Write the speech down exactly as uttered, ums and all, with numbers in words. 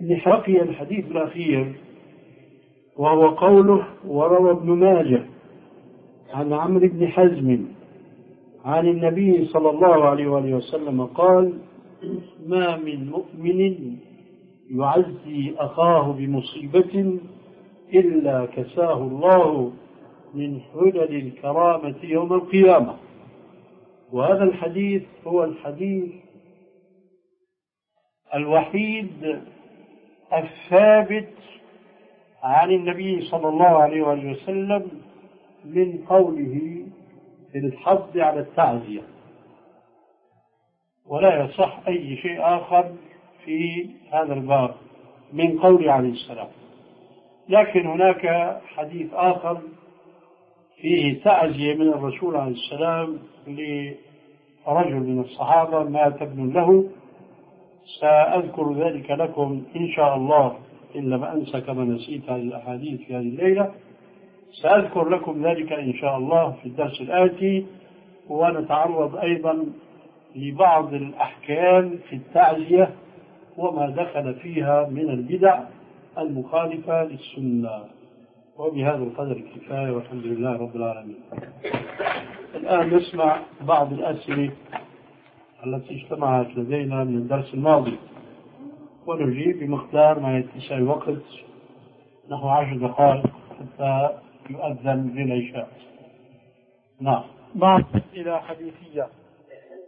ابن حقي الحديث الأخير، وهو قوله: وروى ابن ماجه عن عمرو بن حزم عن النبي صلى الله عليه وآله وسلم قال: ما من مؤمن يعزي أخاه بمصيبة إلا كساه الله من حلل الكرامة يوم القيامة. وهذا الحديث هو الحديث الوحيد الثابت عن النبي صلى الله عليه وآله وسلم من قوله في الحض على التعزية، ولا يصح أي شيء آخر في هذا الباب من قوله عليه السلام. لكن هناك حديث آخر فيه تعزية من الرسول عليه السلام لرجل من الصحابة مات ابن له، سأذكر ذلك لكم إن شاء الله، إن لم أنسى كما نسيت هذه الأحاديث في هذه الليلة. سأذكر لكم ذلك إن شاء الله في الدرس الآتي، ونتعرض أيضا لبعض الأحكام في التعزية وما دخل فيها من البدع المخالفة للسنة. وبهذا القدر كفاية، والحمد لله رب العالمين. الآن نسمع بعض الأسئلة التي اجتمعت لدينا من الدرس الماضي، ونجيب بمقدار ما يتسع الوقت، نحو عشر دقائق حتى يؤذن للعشاء. نعم. بعض أسئلة حديثية.